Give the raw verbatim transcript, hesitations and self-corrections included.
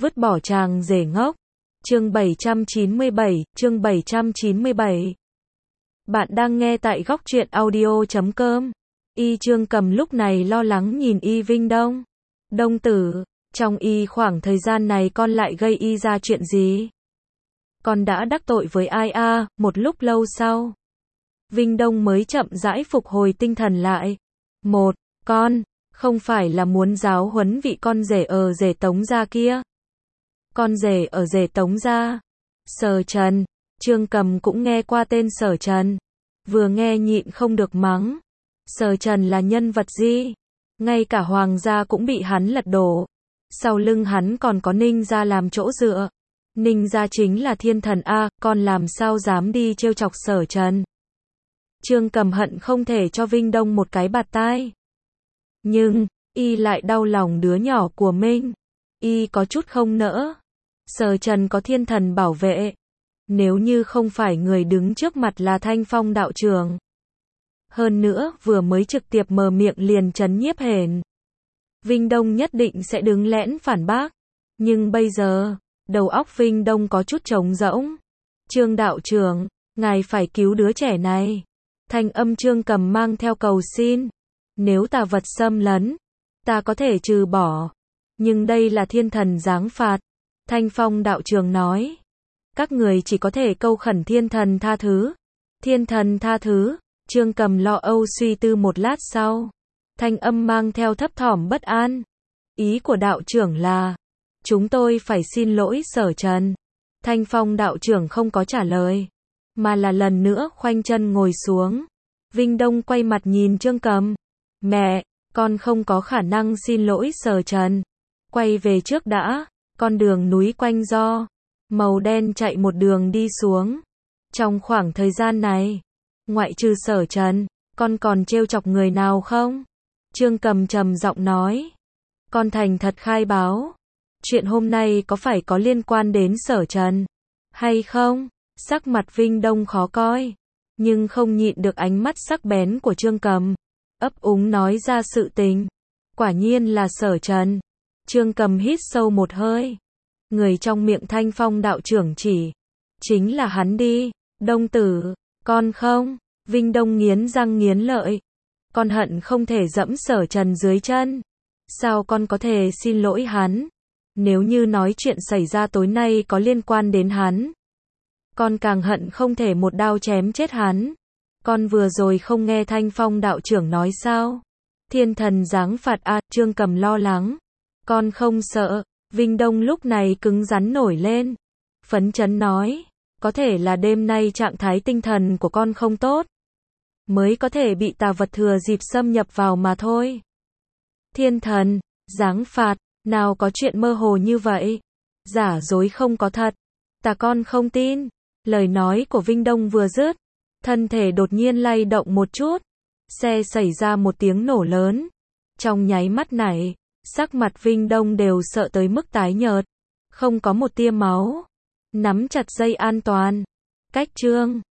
Vứt bỏ chàng rể ngốc. Chương bảy trăm chín mươi bảy, chương bảy trăm chín mươi bảy. Bạn đang nghe tại góc truyện audio chấm com. Y Trương Cầm lúc này lo lắng nhìn Y Vinh Đông. Đông tử, trong Y khoảng thời gian này con lại gây Y ra chuyện gì? Con đã đắc tội với ai a? À? Một lúc lâu sau, Vinh Đông mới chậm rãi phục hồi tinh thần lại. Một, con, không phải là muốn giáo huấn vị con rể ở rể Tống gia kia. Con rể ở rể Tống gia. Sở Trần, Trương Cầm cũng nghe qua tên Sở Trần. Vừa nghe nhịn không được mắng. Sở Trần là nhân vật gì? Ngay cả hoàng gia cũng bị hắn lật đổ. Sau lưng hắn còn có Ninh gia làm chỗ dựa. Ninh gia chính là thiên thần a, con làm sao dám đi trêu chọc Sở Trần. Trương Cầm hận không thể cho Vinh Đông một cái bạt tai. Nhưng, Y lại đau lòng đứa nhỏ của mình. Y có chút không nỡ. Sở Trần có thiên thần bảo vệ. Nếu như không phải người đứng trước mặt là Thanh Phong đạo trưởng. Hơn nữa, vừa mới trực tiếp mở miệng liền trấn nhiếp hển. Vinh Đông nhất định sẽ đứng lẽn phản bác. Nhưng bây giờ, đầu óc Vinh Đông có chút trống rỗng. Trương đạo trưởng, ngài phải cứu đứa trẻ này. Thanh âm Trương Cầm mang theo cầu xin. Nếu tà vật xâm lấn, ta có thể trừ bỏ. Nhưng đây là thiên thần giáng phạt. Thanh Phong đạo trưởng nói. Các người chỉ có thể câu khẩn thiên thần tha thứ. Thiên thần tha thứ. Trương Cầm lo âu suy tư một lát sau. Thanh âm mang theo thấp thỏm bất an. Ý của đạo trưởng là, chúng tôi phải xin lỗi Sở Trần. Thanh Phong đạo trưởng không có trả lời, mà là lần nữa khoanh chân ngồi xuống. Vinh Đông quay mặt nhìn Trương Cầm. Mẹ, con không có khả năng xin lỗi Sở Trần. Quay về trước đã. Con đường núi quanh do màu đen chạy một đường đi xuống. Trong khoảng thời gian này, ngoại trừ Sở Trần, con còn trêu chọc người nào không? Trương Cầm trầm giọng nói. Con thành thật khai báo. Chuyện hôm nay có phải có liên quan đến Sở Trần hay không? Sắc mặt Vinh Đông khó coi, nhưng không nhịn được ánh mắt sắc bén của Trương Cầm. Ấp úng nói ra sự tình. Quả nhiên là Sở Trần. Trương Cầm hít sâu một hơi. Người trong miệng Thanh Phong đạo trưởng chỉ chính là hắn đi. Đông tử, con không? Vinh Đông nghiến răng nghiến lợi. Con hận không thể dẫm Sở Trần dưới chân. Sao con có thể xin lỗi hắn? Nếu như nói chuyện xảy ra tối nay có liên quan đến hắn, con càng hận không thể một đao chém chết hắn. Con vừa rồi không nghe Thanh Phong đạo trưởng nói sao? Thiên thần giáng phạt a, à, Trương Cầm lo lắng. Con không sợ. Vinh Đông lúc này cứng rắn nổi lên. Phấn chấn nói. Có thể là đêm nay trạng thái tinh thần của con không tốt, mới có thể bị tà vật thừa dịp xâm nhập vào mà thôi. Thiên thần giáng phạt, nào có chuyện mơ hồ như vậy. Giả dối không có thật. Ta con không tin. Lời nói của Vinh Đông vừa dứt, thân thể đột nhiên lay động một chút. Xe xảy ra một tiếng nổ lớn. Trong nháy mắt này, sắc mặt Vinh Đông đều sợ tới mức tái nhợt. Không có một tia máu. Nắm chặt dây an toàn. Cách Trương